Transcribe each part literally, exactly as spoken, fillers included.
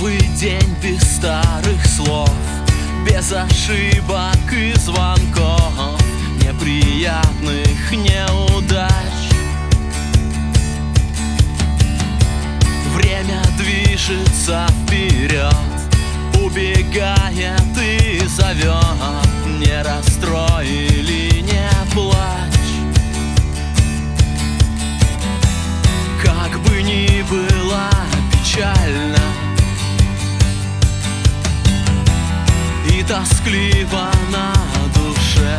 Новый день без старых слов, без ошибок и звонков, неприятных неудач. Время движется вперед, убегает и зовет. Не расстрой или не плачь. Как бы ни было печально и тоскливо на душе,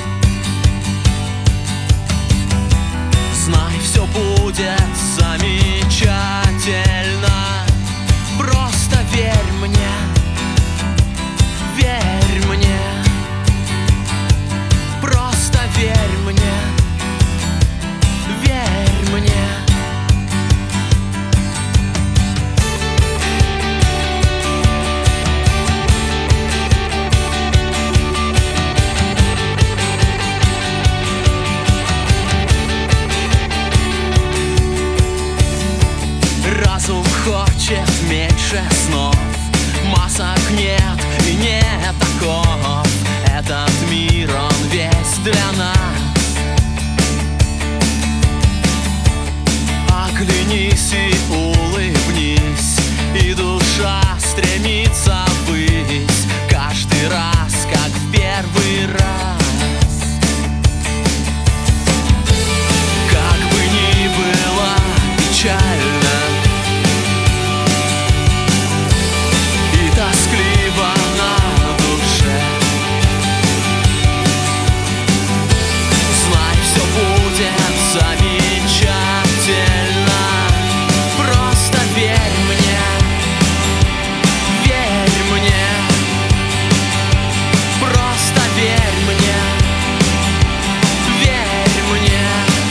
знай, все будет замечательно. Просто верь мне, верь мне, просто верь мне, верь мне. Разум хочет меньше снов, масок нет и нет оков. Этот мир, он весь для нас. Оглянись и улыбнись, и душа стремится ввысь. Каждый раз, как в первый раз. Как бы ни было печально и тоскливо на душе, знай, все будет замечательно. Просто верь мне, верь мне, просто верь мне, верь мне.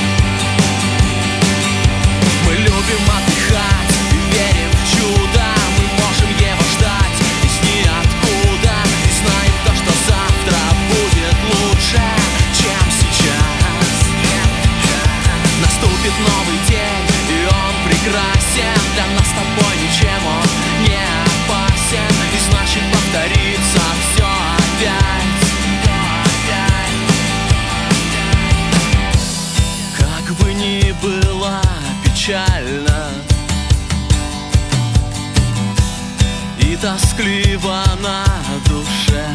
Мы любим отдыхать и верим в чудо. Мы можем его ждать из ниоткуда и знаем то, что завтра будет лучше, чем сейчас. Наступит новый день, и он прекрасен. Для нас с тобой ничем он не опасен, и значит повторится все опять. Как бы ни было печально и тоскливо на душе,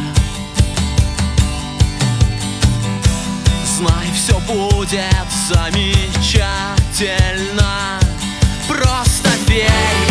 знай, все будет замечательно. Просто верь.